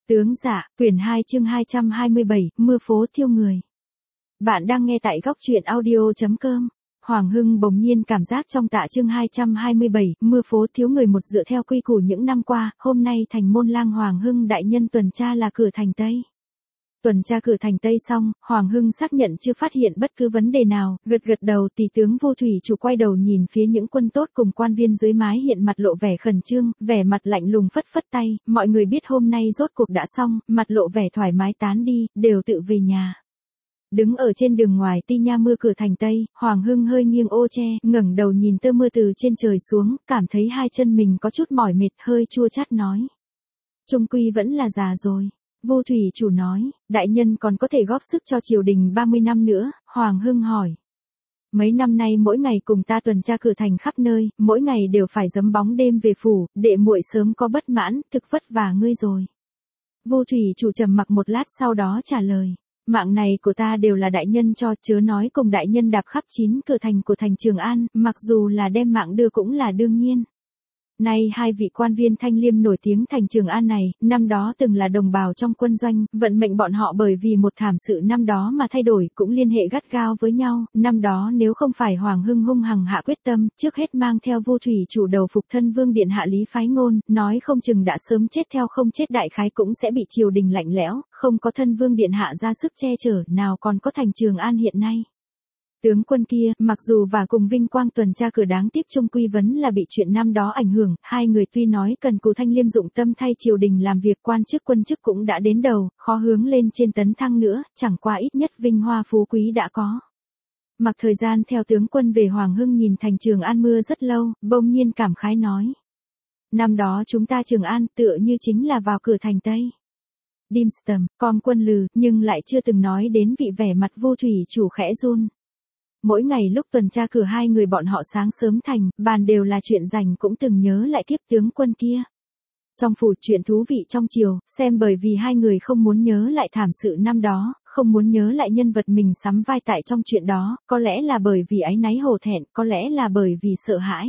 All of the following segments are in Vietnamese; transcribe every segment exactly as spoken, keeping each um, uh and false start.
Tướng dạ, quyển hai chương hai trăm hai mươi bảy, mưa phố thiêu người. Bạn đang nghe tại góc truyện audio chấm com. Hoàng Hưng bỗng nhiên cảm giác trong tạ chương hai trăm hai mươi bảy, mưa phố thiếu người một dựa theo quy củ những năm qua, hôm nay thành môn lang Hoàng Hưng đại nhân tuần tra là cửa thành Tây. Tuần tra cửa thành Tây xong, Hoàng Hưng xác nhận chưa phát hiện bất cứ vấn đề nào, gật gật đầu. Tỷ tướng Vô Thủy Chủ quay đầu nhìn phía những quân tốt cùng quan viên dưới mái hiện mặt lộ vẻ khẩn trương, vẻ mặt lạnh lùng phất phất tay, mọi người biết hôm nay rốt cuộc đã xong, mặt lộ vẻ thoải mái tán đi, đều tự về nhà. Đứng ở trên đường ngoài Ti Nha mưa cửa thành Tây, Hoàng Hưng hơi nghiêng ô che, ngẩng đầu nhìn tơ mưa từ trên trời xuống, cảm thấy hai chân mình có chút mỏi mệt, hơi chua chát nói. Chung quy vẫn là già rồi. Vô Thủy Chủ nói, đại nhân còn có thể góp sức cho triều đình ba mươi năm nữa. Hoàng Hưng hỏi. Mấy năm nay mỗi ngày cùng ta tuần tra cửa thành khắp nơi, mỗi ngày đều phải giấm bóng đêm về phủ, đệ muội sớm có bất mãn, thực vất vả ngươi rồi. Vô Thủy Chủ trầm mặc một lát sau đó trả lời. Mạng này của ta đều là đại nhân cho, chớ nói cùng đại nhân đạp khắp chín cửa thành của thành Trường An, mặc dù là đem mạng đưa cũng là đương nhiên. Nay hai vị quan viên thanh liêm nổi tiếng thành Trường An này, năm đó từng là đồng bào trong quân doanh, vận mệnh bọn họ bởi vì một thảm sự năm đó mà thay đổi, cũng liên hệ gắt gao với nhau. Năm đó nếu không phải Hoàng Hưng hung hăng hạ quyết tâm, trước hết mang theo Vô Thủy Chủ đầu phục thân vương điện hạ Lý Phái Ngôn, nói không chừng đã sớm chết theo không chết đại khái cũng sẽ bị triều đình lạnh lẽo, không có thân vương điện hạ ra sức che chở, nào còn có thành Trường An hiện nay. Tướng quân kia, mặc dù và cùng vinh quang tuần tra cửa đáng tiếc chung quy vấn là bị chuyện năm đó ảnh hưởng, hai người tuy nói cần cù thanh liêm dụng tâm thay triều đình làm việc, quan chức quân chức cũng đã đến đầu, khó hướng lên trên tấn thăng nữa, chẳng qua ít nhất vinh hoa phú quý đã có. Mặc thời gian theo tướng quân về, Hoàng Hưng nhìn thành Trường An mưa rất lâu, bỗng nhiên cảm khái nói. Năm đó chúng ta Trường An tựa như chính là vào cửa thành Tây. Dimstam, com quân lừ, nhưng lại chưa từng nói đến vị vẻ mặt Vô Thủy Chủ khẽ run. Mỗi ngày lúc tuần tra cửa hai người bọn họ sáng sớm thành, bàn đều là chuyện rành, cũng từng nhớ lại tiếp tướng quân kia. Trong phủ chuyện thú vị trong triều, xem bởi vì hai người không muốn nhớ lại thảm sự năm đó, không muốn nhớ lại nhân vật mình sắm vai tại trong chuyện đó, có lẽ là bởi vì áy náy hổ thẹn, có lẽ là bởi vì sợ hãi.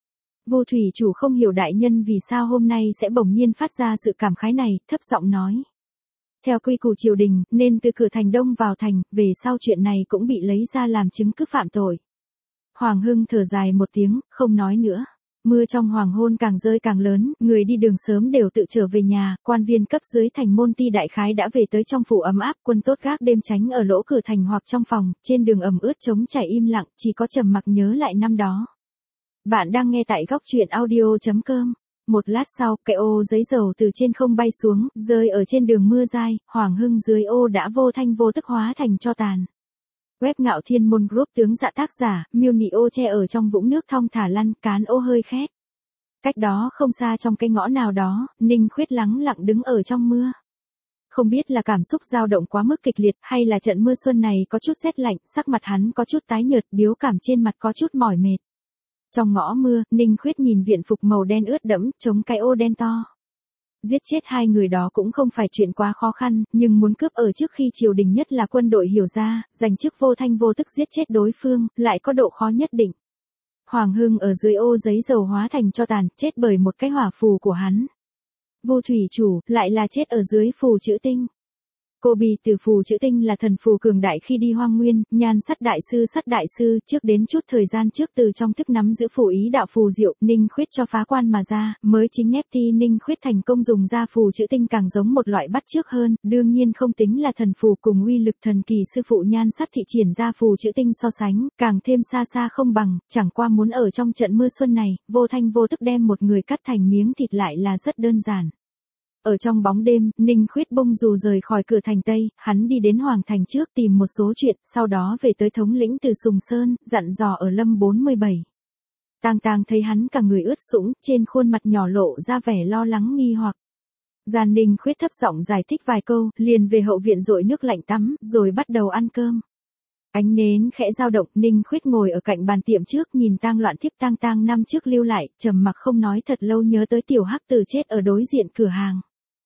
Vô Thủy Chủ không hiểu đại nhân vì sao hôm nay sẽ bỗng nhiên phát ra sự cảm khái này, thấp giọng nói. Theo quy củ triều đình, nên từ cửa thành Đông vào thành, về sau chuyện này cũng bị lấy ra làm chứng cứ phạm tội. Hoàng Hưng thở dài một tiếng, không nói nữa. Mưa trong hoàng hôn càng rơi càng lớn, người đi đường sớm đều tự trở về nhà, quan viên cấp dưới thành môn Ti đại khái đã về tới trong phủ ấm áp, quân tốt gác đêm tránh ở lỗ cửa thành hoặc trong phòng, trên đường ẩm ướt trống trải im lặng, chỉ có trầm mặc nhớ lại năm đó. Bạn đang nghe tại góc truyện audio chấm com. Một lát sau, cái ô giấy dầu từ trên không bay xuống, rơi ở trên đường mưa dai, Hoàng Hưng dưới ô đã vô thanh vô tức hóa thành tro tàn. Web Ngạo Thiên Môn Group tướng dạ tác giả, miêu nị ô che ở trong vũng nước thong thả lăn, cán ô hơi khét. Cách đó không xa trong cái ngõ nào đó, Ninh Khuyết lắng lặng đứng ở trong mưa. Không biết là cảm xúc dao động quá mức kịch liệt, hay là trận mưa xuân này có chút rét lạnh, sắc mặt hắn có chút tái nhợt, biếu cảm trên mặt có chút mỏi mệt. Trong ngõ mưa, Ninh Khuyết nhìn viện phục màu đen ướt đẫm, chống cái ô đen to. Giết chết hai người đó cũng không phải chuyện quá khó khăn, nhưng muốn cướp ở trước khi triều đình nhất là quân đội hiểu ra, giành chức vô thanh vô tức giết chết đối phương, lại có độ khó nhất định. Hoàng Hưng ở dưới ô giấy dầu hóa thành tro tàn, chết bởi một cái hỏa phù của hắn. Vô Thủy Chủ, lại là chết ở dưới phù chữ tinh. Cô bì từ phù chữ tinh là thần phù cường đại khi đi hoang nguyên, nhan sắt đại sư sắt đại sư, trước đến chút thời gian trước từ trong thức nắm giữ phù ý đạo phù diệu, Ninh Khuyết cho phá quan mà ra, mới chính ép ti Ninh Khuyết thành công dùng ra phù chữ tinh càng giống một loại bắt chước hơn, đương nhiên không tính là thần phù cùng uy lực thần kỳ sư phụ nhan sắt thị triển ra phù chữ tinh so sánh, càng thêm xa xa không bằng, chẳng qua muốn ở trong trận mưa xuân này, vô thanh vô tức đem một người cắt thành miếng thịt lại là rất đơn giản. Ở trong bóng đêm, Ninh Khuyết bông dù rời khỏi cửa thành Tây, hắn đi đến Hoàng Thành trước tìm một số chuyện, sau đó về tới thống lĩnh từ Sùng Sơn, dặn dò ở Lâm bốn mươi bảy. Tang Tang thấy hắn cả người ướt sũng, trên khuôn mặt nhỏ lộ ra vẻ lo lắng nghi hoặc. Giàn Ninh Khuyết thấp giọng giải thích vài câu, liền về hậu viện dội nước lạnh tắm, rồi bắt đầu ăn cơm. Ánh nến khẽ dao động, Ninh Khuyết ngồi ở cạnh bàn tiệm trước nhìn tang loạn thiếp Tang Tang năm trước lưu lại, trầm mặc không nói thật lâu, nhớ tới tiểu hắc tử chết ở đối diện cửa hàng.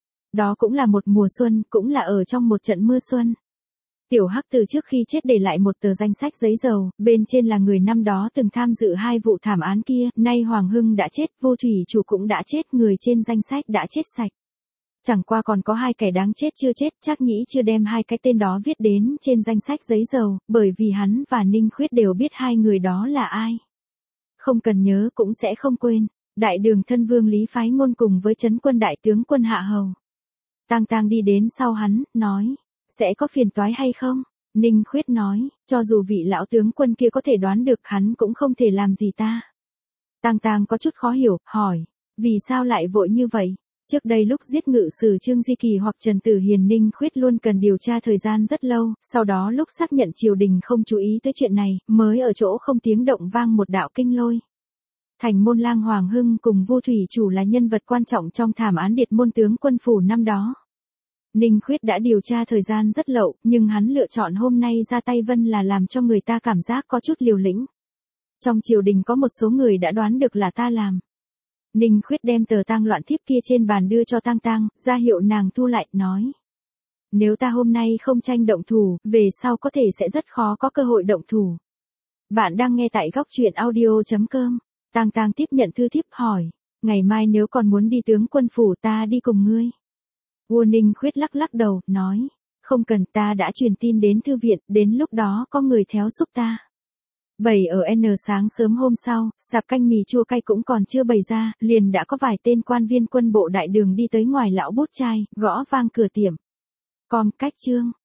Đó cũng là một mùa xuân, cũng là ở trong một trận mưa xuân. Tiểu Hắc từ trước khi chết để lại một tờ danh sách giấy dầu, bên trên là người năm đó từng tham dự hai vụ thảm án kia, nay Hoàng Hưng đã chết, Vô Thủy Chủ cũng đã chết, người trên danh sách đã chết sạch. Chẳng qua còn có hai kẻ đáng chết chưa chết, Trác Nhĩ chưa đem hai cái tên đó viết đến trên danh sách giấy dầu, bởi vì hắn và Ninh Khuyết đều biết hai người đó là ai. Không cần nhớ cũng sẽ không quên. Đại đường thân vương Lý Phái Ngôn cùng với trấn quân đại tướng quân Hạ Hầu. Tang Tang đi đến sau hắn, nói, sẽ có phiền toái hay không? Ninh Khuyết nói, cho dù vị lão tướng quân kia có thể đoán được hắn cũng không thể làm gì ta. Tang Tang có chút khó hiểu, hỏi, vì sao lại vội như vậy? Trước đây lúc giết ngự sử Trương Di Kỳ hoặc Trần Tử Hiền, Ninh Khuyết luôn cần điều tra thời gian rất lâu, sau đó lúc xác nhận triều đình không chú ý tới chuyện này, mới ở chỗ không tiếng động vang một đạo kinh lôi. Thành môn lang Hoàng Hưng cùng Vu Thủy Chủ là nhân vật quan trọng trong thảm án Điệt môn tướng quân phủ năm đó. Ninh Khuyết đã điều tra thời gian rất lâu, nhưng hắn lựa chọn hôm nay ra tay vân là làm cho người ta cảm giác có chút liều lĩnh. Trong triều đình có một số người đã đoán được là ta làm. Ninh Khuyết đem tờ tang loạn thiếp kia trên bàn đưa cho Tang Tang, ra hiệu nàng thu lại, nói. Nếu ta hôm nay không tranh động thủ, về sau có thể sẽ rất khó có cơ hội động thủ. Bạn đang nghe tại góc truyện audio chấm com. Tang Tang tiếp nhận thư thiếp hỏi, ngày mai nếu còn muốn đi tướng quân phủ ta đi cùng ngươi. Vua Ninh Khuyết lắc lắc đầu, nói, không cần, ta đã truyền tin đến thư viện, đến lúc đó có người theo giúp ta. Bảy ở N sáng sớm hôm sau, sạp canh mì chua cay cũng còn chưa bày ra, liền đã có vài tên quan viên quân bộ đại đường đi tới ngoài lão bút chai, gõ vang cửa tiệm. Com cách chương.